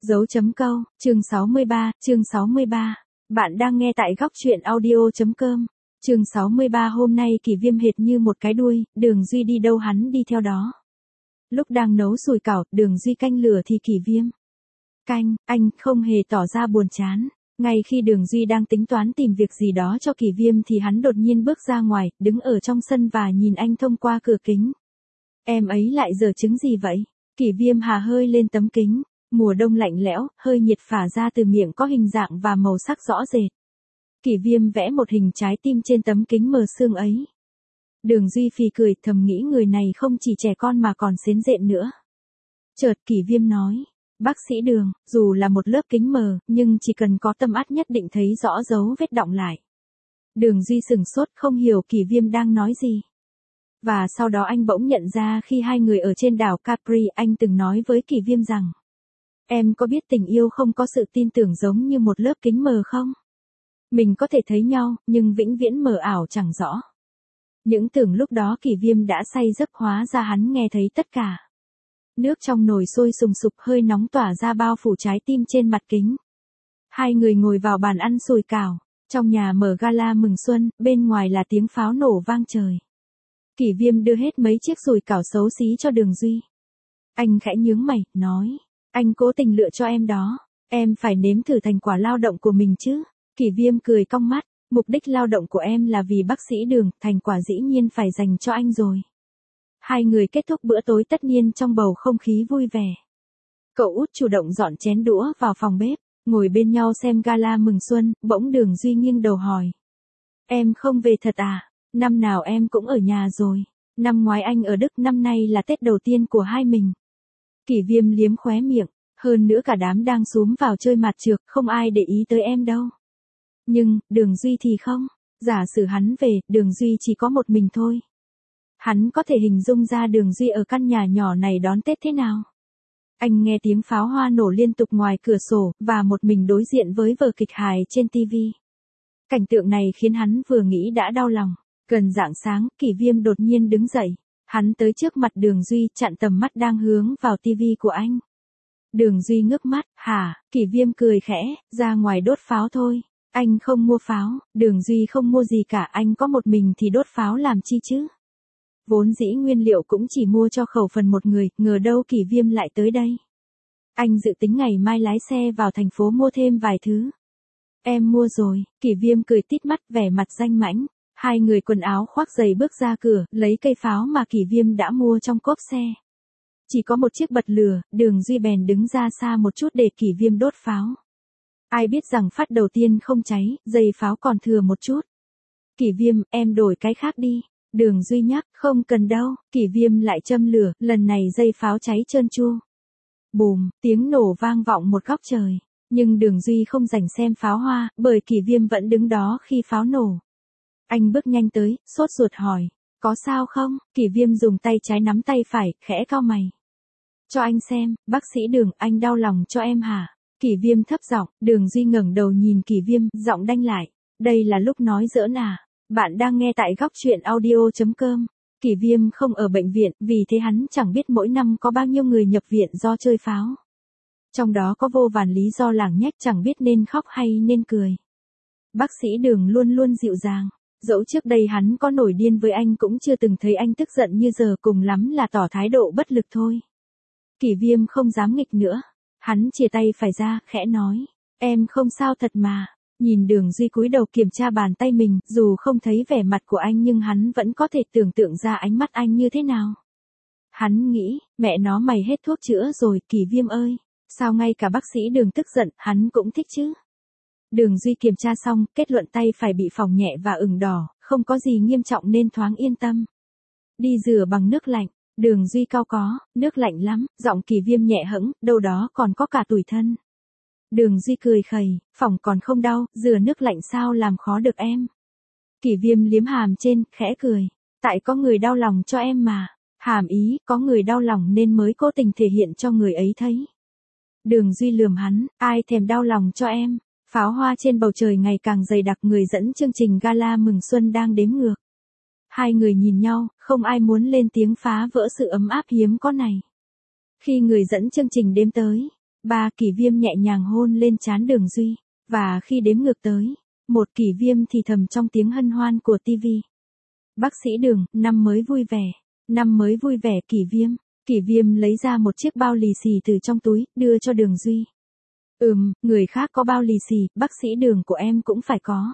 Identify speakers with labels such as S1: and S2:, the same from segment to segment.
S1: Dấu chấm câu, chương 63. Bạn đang nghe tại góc truyện audio.com. Chương 63 hôm nay Kỷ Viêm hệt như một cái đuôi, Đường Duy đi đâu hắn đi theo đó. Lúc đang nấu sùi cảo, Đường Duy canh lửa thì Kỷ Viêm. Canh, anh không hề tỏ ra buồn chán. Ngay khi Đường Duy đang tính toán tìm việc gì đó cho Kỷ Viêm thì hắn đột nhiên bước ra ngoài, đứng ở trong sân và nhìn anh thông qua cửa kính. Em ấy lại giở trứng gì vậy? Kỷ Viêm hà hơi lên tấm kính. Mùa đông lạnh lẽo, hơi nhiệt phả ra từ miệng có hình dạng và màu sắc rõ rệt. Kỷ Viêm vẽ một hình trái tim trên tấm kính mờ sương ấy. Đường Duy phì cười, thầm nghĩ người này không chỉ trẻ con mà còn xến rện nữa. Chợt Kỷ Viêm nói, bác sĩ Đường, dù là một lớp kính mờ, nhưng chỉ cần có tâm át nhất định thấy rõ dấu vết đọng lại. Đường Duy sửng sốt không hiểu Kỷ Viêm đang nói gì. Và sau đó anh bỗng nhận ra khi hai người ở trên đảo Capri anh từng nói với Kỷ Viêm rằng, em có biết tình yêu không có sự tin tưởng giống như một lớp kính mờ không? Mình có thể thấy nhau, nhưng vĩnh viễn mờ ảo chẳng rõ. Những tưởng lúc đó Kỷ Viêm đã say giấc hóa ra hắn nghe thấy tất cả. Nước trong nồi sôi sùng sục hơi nóng tỏa ra bao phủ trái tim trên mặt kính. Hai người ngồi vào bàn ăn sùi cảo, trong nhà mở gala mừng xuân, bên ngoài là tiếng pháo nổ vang trời. Kỷ Viêm đưa hết mấy chiếc sùi cảo xấu xí cho Đường Duy. Anh khẽ nhướng mày, nói. Anh cố tình lựa cho em đó, em phải nếm thử thành quả lao động của mình chứ. Kỷ Viêm cười cong mắt, mục đích lao động của em là vì bác sĩ Đường, thành quả dĩ nhiên phải dành cho anh rồi. Hai người kết thúc bữa tối tất niên trong bầu không khí vui vẻ. Cậu út chủ động dọn chén đũa vào phòng bếp, ngồi bên nhau xem gala mừng xuân, bỗng Đường Duy nghiêng đầu hỏi. Em không về thật à? Năm nào em cũng ở nhà rồi. Năm ngoái anh ở Đức, năm nay là Tết đầu tiên của hai mình. Kỷ Viêm liếm khóe miệng, hơn nữa cả đám đang xúm vào chơi mạt trược, không ai để ý tới em đâu. Nhưng, Đường Duy thì không, giả sử hắn về, Đường Duy chỉ có một mình thôi. Hắn có thể hình dung ra Đường Duy ở căn nhà nhỏ này đón Tết thế nào. Anh nghe tiếng pháo hoa nổ liên tục ngoài cửa sổ, và một mình đối diện với vở kịch hài trên TV. Cảnh tượng này khiến hắn vừa nghĩ đã đau lòng. Gần rạng sáng, Kỷ Viêm đột nhiên đứng dậy. Hắn tới trước mặt Đường Duy, chặn tầm mắt đang hướng vào tivi của anh. Đường Duy ngước mắt, hả? Kỷ Viêm cười khẽ, ra ngoài đốt pháo thôi. Anh không mua pháo. Đường Duy không mua gì cả, anh có một mình thì đốt pháo làm chi chứ? Vốn dĩ nguyên liệu cũng chỉ mua cho khẩu phần một người, ngờ đâu Kỷ Viêm lại tới đây. Anh dự tính ngày mai lái xe vào thành phố mua thêm vài thứ. Em mua rồi. Kỷ Viêm cười tít mắt, vẻ mặt danh mãnh. Hai người quần áo khoác giày bước ra cửa, lấy cây pháo mà Kỷ Viêm đã mua trong cốp xe. Chỉ có một chiếc bật lửa, Đường Duy bèn đứng ra xa một chút để Kỷ Viêm đốt pháo. Ai biết rằng phát đầu tiên không cháy, dây pháo còn thừa một chút. Kỷ Viêm, em đổi cái khác đi. Đường Duy nhắc, không cần đâu. Kỷ Viêm lại châm lửa, lần này dây pháo cháy trơn tru. Bùm, tiếng nổ vang vọng một góc trời. Nhưng Đường Duy không rảnh xem pháo hoa, bởi Kỷ Viêm vẫn đứng đó khi pháo nổ. Anh bước nhanh tới, sốt ruột hỏi, có sao không? Kỷ Viêm dùng tay trái nắm tay phải, khẽ cau mày. Cho anh xem, bác sĩ Đường, anh đau lòng cho em hả? Kỷ Viêm thấp giọng, Đường Duy ngẩng đầu nhìn Kỷ Viêm, giọng đanh lại. Đây là lúc nói giỡn à? Bạn đang nghe tại góc truyện audio.com. Kỷ Viêm không ở bệnh viện, vì thế hắn chẳng biết mỗi năm có bao nhiêu người nhập viện do chơi pháo. Trong đó có vô vàn lý do lảng nhách, chẳng biết nên khóc hay nên cười. Bác sĩ Đường luôn luôn dịu dàng. Dẫu trước đây hắn có nổi điên với anh cũng chưa từng thấy anh tức giận như giờ, cùng lắm là tỏ thái độ bất lực thôi. Kỷ Viêm không dám nghịch nữa. Hắn chìa tay phải ra, khẽ nói. Em không sao thật mà. Nhìn Đường Duy cúi đầu kiểm tra bàn tay mình, dù không thấy vẻ mặt của anh nhưng hắn vẫn có thể tưởng tượng ra ánh mắt anh như thế nào. Hắn nghĩ, mẹ nó mày hết thuốc chữa rồi, Kỷ Viêm ơi. Sao ngay cả bác sĩ Đường tức giận, hắn cũng thích chứ. Đường Duy kiểm tra xong, kết luận tay phải bị phỏng nhẹ và ửng đỏ, không có gì nghiêm trọng nên thoáng yên tâm. Đi rửa bằng nước lạnh. Đường Duy cau có, nước lạnh lắm, giọng Kỷ Viêm nhẹ hẫng, đâu đó còn có cả tủi thân. Đường Duy cười khẩy, phỏng còn không đau, rửa nước lạnh sao làm khó được em. Kỷ Viêm liếm hàm trên, khẽ cười. Tại có người đau lòng cho em mà. Hàm ý, có người đau lòng nên mới cố tình thể hiện cho người ấy thấy. Đường Duy lườm hắn, ai thèm đau lòng cho em. Pháo hoa trên bầu trời ngày càng dày đặc, người dẫn chương trình gala mừng xuân đang đếm ngược. Hai người nhìn nhau, không ai muốn lên tiếng phá vỡ sự ấm áp hiếm có này. Khi người dẫn chương trình đếm tới 3, Kỷ Viêm nhẹ nhàng hôn lên trán Đường Duy. Và khi đếm ngược tới 1, Kỷ Viêm thì thầm trong tiếng hân hoan của tivi. Bác sĩ Đường, năm mới vui vẻ. Năm mới vui vẻ Kỷ Viêm. Kỷ Viêm lấy ra một chiếc bao lì xì từ trong túi, đưa cho Đường Duy. Người khác có bao lì xì, bác sĩ Đường của em cũng phải có.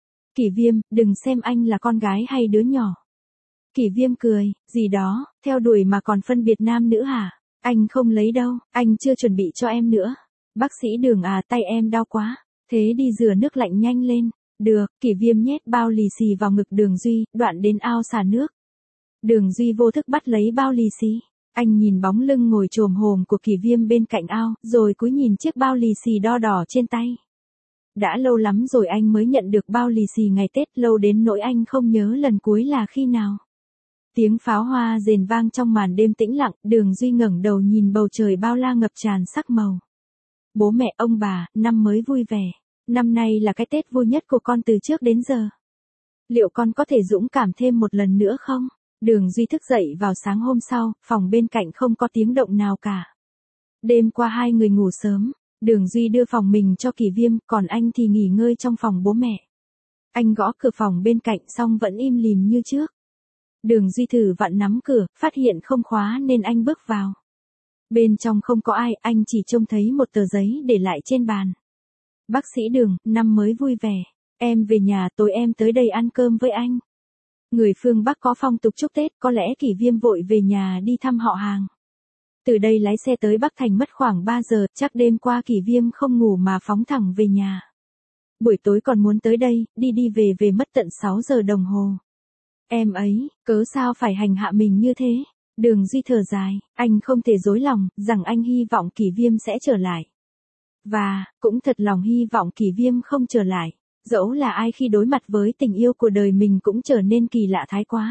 S1: Kỷ Viêm, đừng xem anh là con gái hay đứa nhỏ. Kỷ Viêm cười, gì đó, theo đuổi mà còn phân biệt nam nữ hả? Anh không lấy đâu, anh chưa chuẩn bị cho em nữa. Bác sĩ Đường à, tay em đau quá. Thế đi rửa nước lạnh nhanh lên. Được, Kỷ Viêm nhét bao lì xì vào ngực Đường Duy, đoạn đến ao xả nước. Đường Duy vô thức bắt lấy bao lì xì. Anh nhìn bóng lưng ngồi chồm hồm của Kỷ Viêm bên cạnh ao, rồi cúi nhìn chiếc bao lì xì đo đỏ trên tay. Đã lâu lắm rồi anh mới nhận được bao lì xì ngày Tết, lâu đến nỗi anh không nhớ lần cuối là khi nào. Tiếng pháo hoa rền vang trong màn đêm tĩnh lặng, Đường Duy ngẩng đầu nhìn bầu trời bao la ngập tràn sắc màu. Bố mẹ ông bà, năm mới vui vẻ. Năm nay là cái Tết vui nhất của con từ trước đến giờ. Liệu con có thể dũng cảm thêm một lần nữa không? Đường Duy thức dậy vào sáng hôm sau, phòng bên cạnh không có tiếng động nào cả. Đêm qua hai người ngủ sớm, Đường Duy đưa phòng mình cho Kỷ Viêm, còn anh thì nghỉ ngơi trong phòng bố mẹ. Anh gõ cửa phòng bên cạnh xong vẫn im lìm như trước. Đường Duy thử vặn nắm cửa, phát hiện không khóa nên anh bước vào. Bên trong không có ai, anh chỉ trông thấy một tờ giấy để lại trên bàn. Bác sĩ Đường, năm mới vui vẻ. Em về nhà, tối em tới đây ăn cơm với anh. Người phương Bắc có phong tục chúc Tết, có lẽ Kỷ Viêm vội về nhà đi thăm họ hàng. Từ đây lái xe tới Bắc Thành mất khoảng 3 giờ, chắc đêm qua Kỷ Viêm không ngủ mà phóng thẳng về nhà. Buổi tối còn muốn tới đây, đi đi về về mất tận 6 giờ đồng hồ. Em ấy, cớ sao phải hành hạ mình như thế? Đường Duy thở dài, anh không thể dối lòng, rằng anh hy vọng Kỷ Viêm sẽ trở lại. Và, cũng thật lòng hy vọng Kỷ Viêm không trở lại. Dẫu là ai khi đối mặt với tình yêu của đời mình cũng trở nên kỳ lạ thái quá.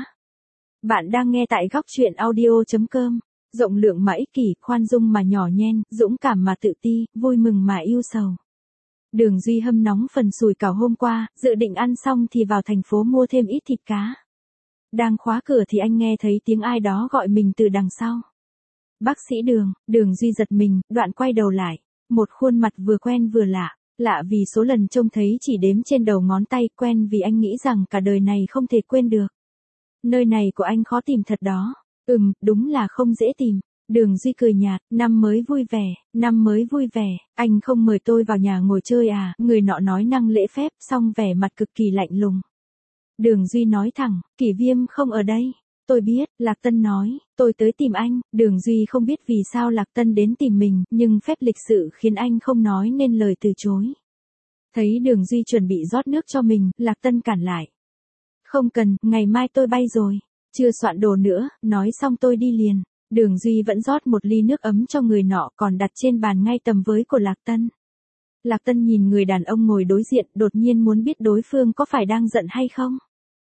S1: Bạn đang nghe tại góc truyện audio.com. Rộng lượng mà ích kỷ, khoan dung mà nhỏ nhen, dũng cảm mà tự ti, vui mừng mà yêu sầu. Đường Duy hâm nóng phần sủi cảo hôm qua, dự định ăn xong thì vào thành phố mua thêm ít thịt cá. Đang khóa cửa thì anh nghe thấy tiếng ai đó gọi mình từ đằng sau. Bác sĩ Đường, Đường Duy giật mình, đoạn quay đầu lại. Một khuôn mặt vừa quen vừa lạ. Lạ vì số lần trông thấy chỉ đếm trên đầu ngón tay, quen vì anh nghĩ rằng cả đời này không thể quên được. Nơi này của anh khó tìm thật đó. Đúng là không dễ tìm. Đường Duy cười nhạt, năm mới vui vẻ, năm mới vui vẻ, anh không mời tôi vào nhà ngồi chơi à? Người nọ nói năng lễ phép, song vẻ mặt cực kỳ lạnh lùng. Đường Duy nói thẳng, Kỷ Viêm không ở đây. Tôi biết, Lạc Tân nói, tôi tới tìm anh. Đường Duy không biết vì sao Lạc Tân đến tìm mình, nhưng phép lịch sự khiến anh không nói nên lời từ chối. Thấy Đường Duy chuẩn bị rót nước cho mình, Lạc Tân cản lại. Không cần, ngày mai tôi bay rồi. Chưa soạn đồ nữa, nói xong tôi đi liền. Đường Duy vẫn rót một ly nước ấm cho người nọ còn đặt trên bàn ngay tầm với của Lạc Tân. Lạc Tân nhìn người đàn ông ngồi đối diện, đột nhiên muốn biết đối phương có phải đang giận hay không.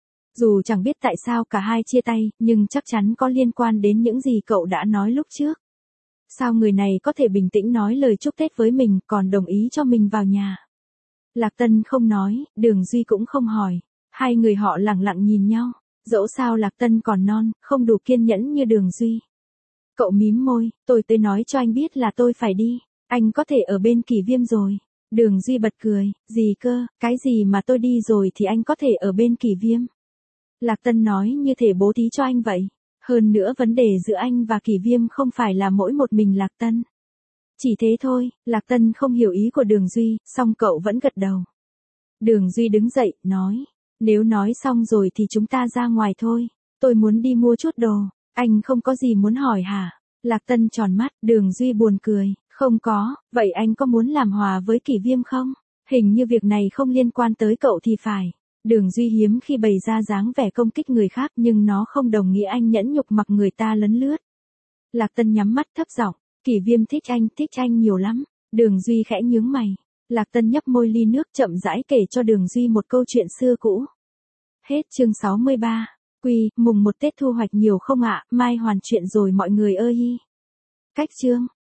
S1: Dù chẳng biết tại sao cả hai chia tay, nhưng chắc chắn có liên quan đến những gì cậu đã nói lúc trước. Sao người này có thể bình tĩnh nói lời chúc Tết với mình, còn đồng ý cho mình vào nhà? Lạc Tân không nói, Đường Duy cũng không hỏi. Hai người họ lặng lặng nhìn nhau. Dẫu sao Lạc Tân còn non, không đủ kiên nhẫn như Đường Duy. Cậu mím môi, tôi tới nói cho anh biết là tôi phải đi. Anh có thể ở bên Kỷ Viêm rồi. Đường Duy bật cười, gì cơ, cái gì mà tôi đi rồi thì anh có thể ở bên Kỷ Viêm. Lạc Tân nói như thể bố thí cho anh vậy. Hơn nữa vấn đề giữa anh và Kỷ Viêm không phải là mỗi một mình Lạc Tân. Chỉ thế thôi, Lạc Tân không hiểu ý của Đường Duy, song cậu vẫn gật đầu. Đường Duy đứng dậy, nói, nếu nói xong rồi thì chúng ta ra ngoài thôi. Tôi muốn đi mua chút đồ. Anh không có gì muốn hỏi hả? Lạc Tân tròn mắt, Đường Duy buồn cười, không có, vậy anh có muốn làm hòa với Kỷ Viêm không? Hình như việc này không liên quan tới cậu thì phải. Đường Duy hiếm khi bày ra dáng vẻ công kích người khác nhưng nó không đồng nghĩa anh nhẫn nhục mặc người ta lấn lướt. Lạc Tân nhắm mắt thấp giọng, Kỷ Viêm thích anh nhiều lắm. Đường Duy khẽ nhướng mày. Lạc Tân nhấp môi ly nước chậm rãi kể cho Đường Duy một câu chuyện xưa cũ. Hết chương 63. Mùng 1 Tết thu hoạch nhiều không ạ? Mai hoàn chuyện rồi mọi người ơi. Cách chương